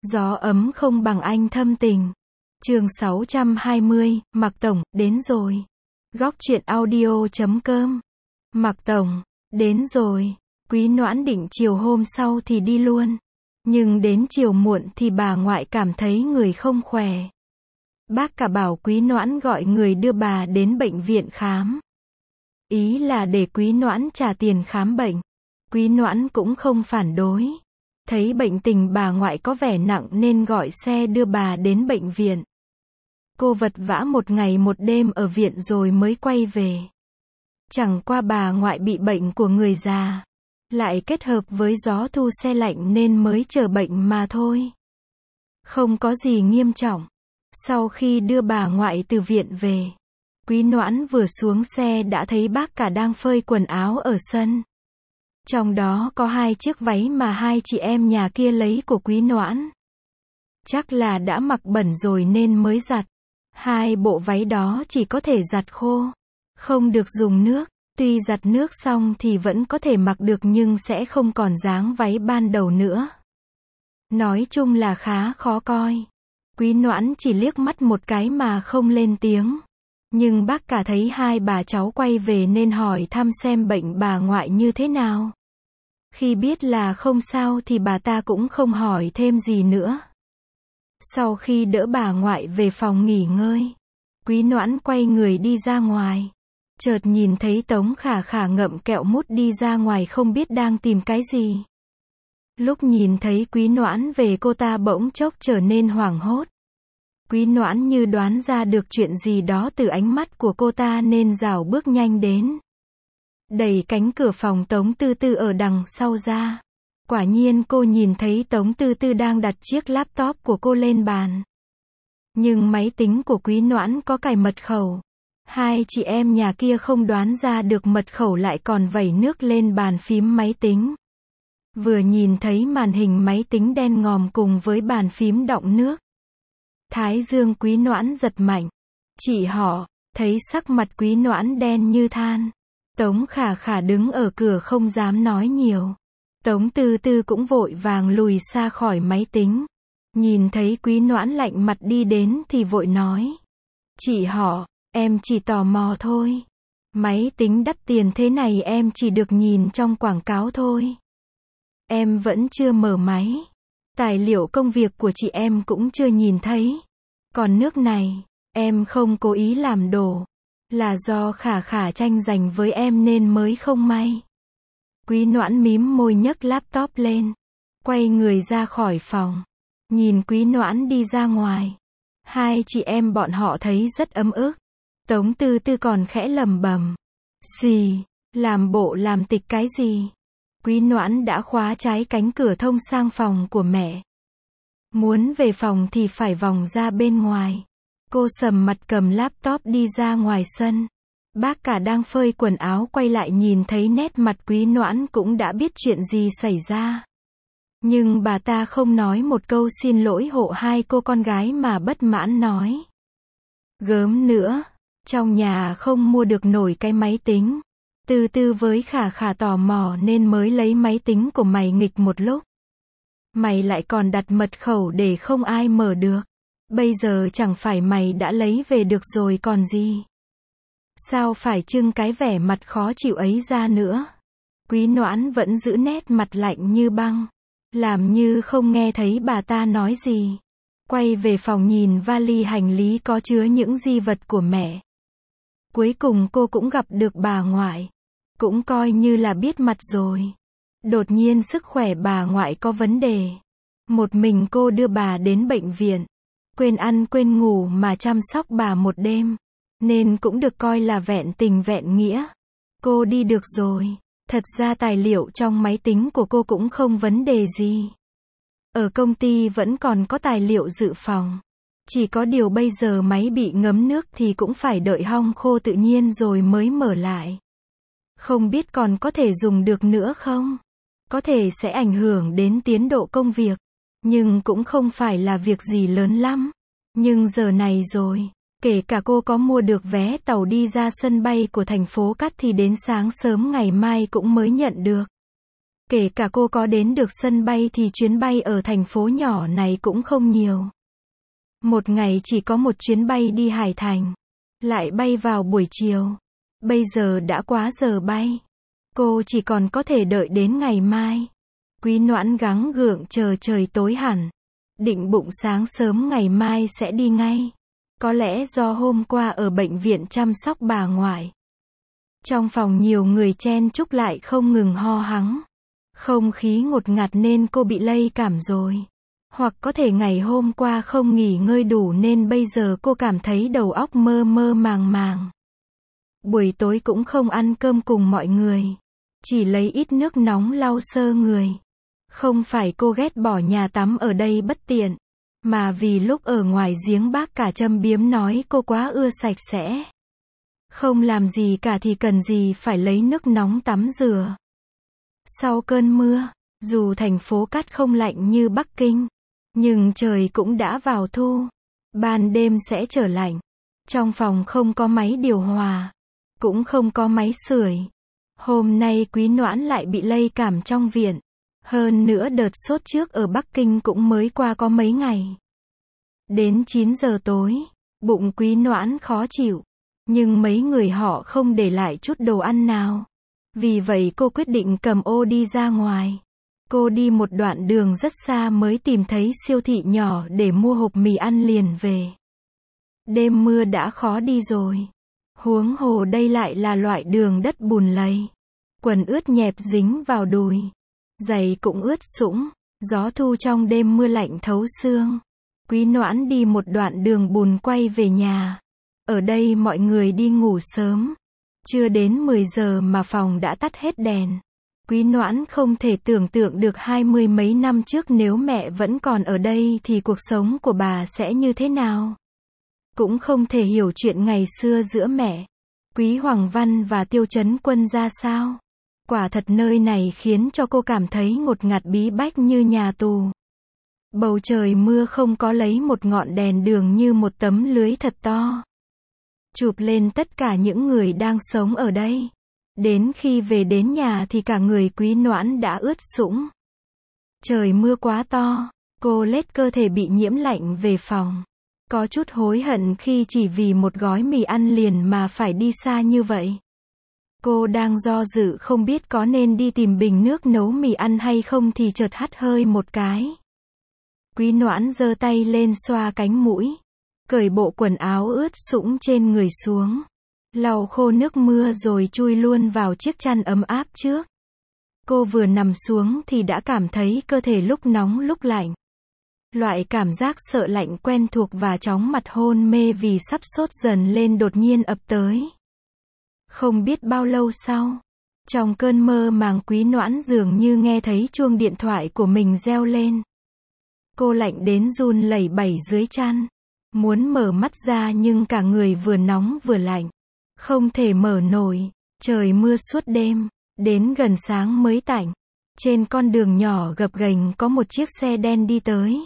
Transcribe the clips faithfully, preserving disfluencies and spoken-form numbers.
Gió ấm không bằng anh thâm tình. Chương sáu trăm hai mươi, Mạc Tổng, đến rồi. Góc truyện audio chấm com. Mạc Tổng, đến rồi. Quý Noãn định chiều hôm sau thì đi luôn. Nhưng đến chiều muộn thì bà ngoại cảm thấy người không khỏe. Bác cả bảo Quý Noãn gọi người đưa bà đến bệnh viện khám. Ý là để Quý Noãn trả tiền khám bệnh. Quý Noãn cũng không phản đối. Thấy bệnh tình bà ngoại có vẻ nặng nên gọi xe đưa bà đến bệnh viện. Cô vật vã một ngày một đêm ở viện rồi mới quay về. Chẳng qua bà ngoại bị bệnh của người già, lại kết hợp với gió thu se lạnh nên mới chờ bệnh mà thôi. Không có gì nghiêm trọng. Sau khi đưa bà ngoại từ viện về, Quý Noãn vừa xuống xe đã thấy bác cả đang phơi quần áo ở sân. Trong đó có hai chiếc váy mà hai chị em nhà kia lấy của Quý Noãn. Chắc là đã mặc bẩn rồi nên mới giặt. Hai bộ váy đó chỉ có thể giặt khô, không được dùng nước. Tuy giặt nước xong thì vẫn có thể mặc được nhưng sẽ không còn dáng váy ban đầu nữa. Nói chung là khá khó coi. Quý Noãn chỉ liếc mắt một cái mà không lên tiếng. Nhưng bác cả thấy hai bà cháu quay về nên hỏi thăm xem bệnh bà ngoại như thế nào. Khi biết là không sao thì bà ta cũng không hỏi thêm gì nữa. Sau khi đỡ bà ngoại về phòng nghỉ ngơi, Quý Noãn quay người đi ra ngoài. Chợt nhìn thấy Tống Khả Khả ngậm kẹo mút đi ra ngoài không biết đang tìm cái gì. Lúc nhìn thấy Quý Noãn về cô ta bỗng chốc trở nên hoảng hốt. Quý Noãn như đoán ra được chuyện gì đó từ ánh mắt của cô ta nên rảo bước nhanh đến. Đẩy cánh cửa phòng Tống Tư Tư ở đằng sau ra. Quả nhiên cô nhìn thấy Tống Tư Tư đang đặt chiếc laptop của cô lên bàn. Nhưng máy tính của Quý Noãn có cài mật khẩu. Hai chị em nhà kia không đoán ra được mật khẩu lại còn vẩy nước lên bàn phím máy tính. Vừa nhìn thấy màn hình máy tính đen ngòm cùng với bàn phím đọng nước, thái dương Quý Noãn giật mạnh. Chị họ, thấy sắc mặt Quý Noãn đen như than. Tống Khả Khả đứng ở cửa không dám nói nhiều. Tống Tư Tư cũng vội vàng lùi xa khỏi máy tính. Nhìn thấy Quý Noãn lạnh mặt đi đến thì vội nói. Chị họ, em chỉ tò mò thôi. Máy tính đắt tiền thế này em chỉ được nhìn trong quảng cáo thôi. Em vẫn chưa mở máy. Tài liệu công việc của chị em cũng chưa nhìn thấy. Còn nước này, em không cố ý làm đổ. Là do Khả Khả tranh giành với em nên mới không may. Quý Noãn mím môi nhấc laptop lên. Quay người ra khỏi phòng. Nhìn Quý Noãn đi ra ngoài. Hai chị em bọn họ thấy rất ấm ức. Tống Tư Tư còn khẽ lẩm bẩm. Xì, làm bộ làm tịch cái gì. Quý Noãn đã khóa trái cánh cửa thông sang phòng của mẹ. Muốn về phòng thì phải vòng ra bên ngoài. Cô sầm mặt cầm laptop đi ra ngoài sân. Bác cả đang phơi quần áo quay lại nhìn thấy nét mặt Quý Noãn cũng đã biết chuyện gì xảy ra. Nhưng bà ta không nói một câu xin lỗi hộ hai cô con gái mà bất mãn nói. Gớm nữa, trong nhà không mua được nổi cái máy tính. Tư Tư với Khả Khả tò mò nên mới lấy máy tính của mày nghịch một lúc. Mày lại còn đặt mật khẩu để không ai mở được. Bây giờ chẳng phải mày đã lấy về được rồi còn gì. Sao phải trưng cái vẻ mặt khó chịu ấy ra nữa. Quý Noãn vẫn giữ nét mặt lạnh như băng. Làm như không nghe thấy bà ta nói gì. Quay về phòng nhìn vali hành lý có chứa những di vật của mẹ. Cuối cùng cô cũng gặp được bà ngoại. Cũng coi như là biết mặt rồi. Đột nhiên sức khỏe bà ngoại có vấn đề. Một mình cô đưa bà đến bệnh viện. Quên ăn quên ngủ mà chăm sóc bà một đêm. Nên cũng được coi là vẹn tình vẹn nghĩa. Cô đi được rồi. Thật ra tài liệu trong máy tính của cô cũng không vấn đề gì. Ở công ty vẫn còn có tài liệu dự phòng. Chỉ có điều bây giờ máy bị ngấm nước thì cũng phải đợi hong khô tự nhiên rồi mới mở lại. Không biết còn có thể dùng được nữa không? Có thể sẽ ảnh hưởng đến tiến độ công việc. Nhưng cũng không phải là việc gì lớn lắm. Nhưng giờ này rồi, kể cả cô có mua được vé tàu đi ra sân bay của thành phố Cát thì đến sáng sớm ngày mai cũng mới nhận được. Kể cả cô có đến được sân bay thì chuyến bay ở thành phố nhỏ này cũng không nhiều. Một ngày chỉ có một chuyến bay đi Hải Thành. Lại bay vào buổi chiều. Bây giờ đã quá giờ bay. Cô chỉ còn có thể đợi đến ngày mai. Quý Noãn gắng gượng chờ trời tối hẳn. Định bụng sáng sớm ngày mai sẽ đi ngay. Có lẽ do hôm qua ở bệnh viện chăm sóc bà ngoại. Trong phòng nhiều người chen chúc lại không ngừng ho hắng. Không khí ngột ngạt nên cô bị lây cảm rồi. Hoặc có thể ngày hôm qua không nghỉ ngơi đủ nên bây giờ cô cảm thấy đầu óc mơ mơ màng màng. Buổi tối cũng không ăn cơm cùng mọi người. Chỉ lấy ít nước nóng lau sơ người. Không phải cô ghét bỏ nhà tắm ở đây bất tiện. Mà vì lúc ở ngoài giếng bác cả châm biếm nói cô quá ưa sạch sẽ. Không làm gì cả thì cần gì phải lấy nước nóng tắm rửa. Sau cơn mưa, dù thành phố cát không lạnh như Bắc Kinh, nhưng trời cũng đã vào thu. Ban đêm sẽ trở lạnh. Trong phòng không có máy điều hòa, cũng không có máy sưởi. Hôm nay Quý Noãn lại bị lây cảm trong viện. Hơn nữa đợt sốt trước ở Bắc Kinh cũng mới qua có mấy ngày. Đến chín giờ tối, bụng Quý Noãn khó chịu. Nhưng mấy người họ không để lại chút đồ ăn nào. Vì vậy cô quyết định cầm ô đi ra ngoài. Cô đi một đoạn đường rất xa mới tìm thấy siêu thị nhỏ để mua hộp mì ăn liền về. Đêm mưa đã khó đi rồi. Huống hồ đây lại là loại đường đất bùn lầy. Quần ướt nhẹp dính vào đùi. Giày cũng ướt sũng. Gió thu trong đêm mưa lạnh thấu xương. Quý Noãn đi một đoạn đường bùn quay về nhà. Ở đây mọi người đi ngủ sớm. Chưa đến mười giờ mà phòng đã tắt hết đèn. Quý Noãn không thể tưởng tượng được hai mươi mấy năm trước nếu mẹ vẫn còn ở đây thì cuộc sống của bà sẽ như thế nào. Cũng không thể hiểu chuyện ngày xưa giữa mẹ, Quý Hoàng Văn và Tiêu Chấn Quân ra sao. Quả thật nơi này khiến cho cô cảm thấy ngột ngạt bí bách như nhà tù. Bầu trời mưa không có lấy một ngọn đèn đường như một tấm lưới thật to. Chụp lên tất cả những người đang sống ở đây. Đến khi về đến nhà thì cả người Quý Noãn đã ướt sũng. Trời mưa quá to, cô lết cơ thể bị nhiễm lạnh về phòng. Có chút hối hận khi chỉ vì một gói mì ăn liền mà phải đi xa như vậy. Cô đang do dự không biết có nên đi tìm bình nước nấu mì ăn hay không thì chợt hắt hơi một cái. Quý Noãn giơ tay lên xoa cánh mũi. Cởi bộ quần áo ướt sũng trên người xuống. Lau khô nước mưa rồi chui luôn vào chiếc chăn ấm áp trước. Cô vừa nằm xuống thì đã cảm thấy cơ thể lúc nóng lúc lạnh. Loại cảm giác sợ lạnh quen thuộc và chóng mặt hôn mê vì sắp sốt dần lên đột nhiên ập tới. Không biết bao lâu sau, trong cơn mơ màng Quý Noãn dường như nghe thấy chuông điện thoại của mình reo lên. Cô lạnh đến run lẩy bẩy dưới chăn. Muốn mở mắt ra nhưng cả người vừa nóng vừa lạnh. Không thể mở nổi. Trời mưa suốt đêm. Đến gần sáng mới tạnh. Trên con đường nhỏ gập ghềnh có một chiếc xe đen đi tới.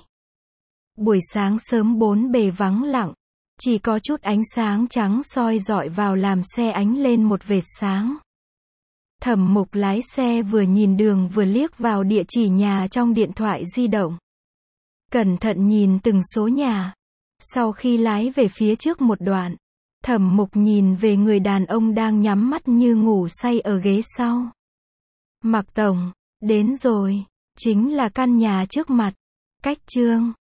Buổi sáng sớm bốn bề vắng lặng. Chỉ có chút ánh sáng trắng soi rọi vào làm xe ánh lên một vệt sáng. Thẩm Mục lái xe vừa nhìn đường vừa liếc vào địa chỉ nhà trong điện thoại di động. Cẩn thận nhìn từng số nhà. Sau khi lái về phía trước một đoạn, Thẩm Mục nhìn về người đàn ông đang nhắm mắt như ngủ say ở ghế sau. Mạc Tổng, đến rồi, chính là căn nhà trước mặt. Cách Trương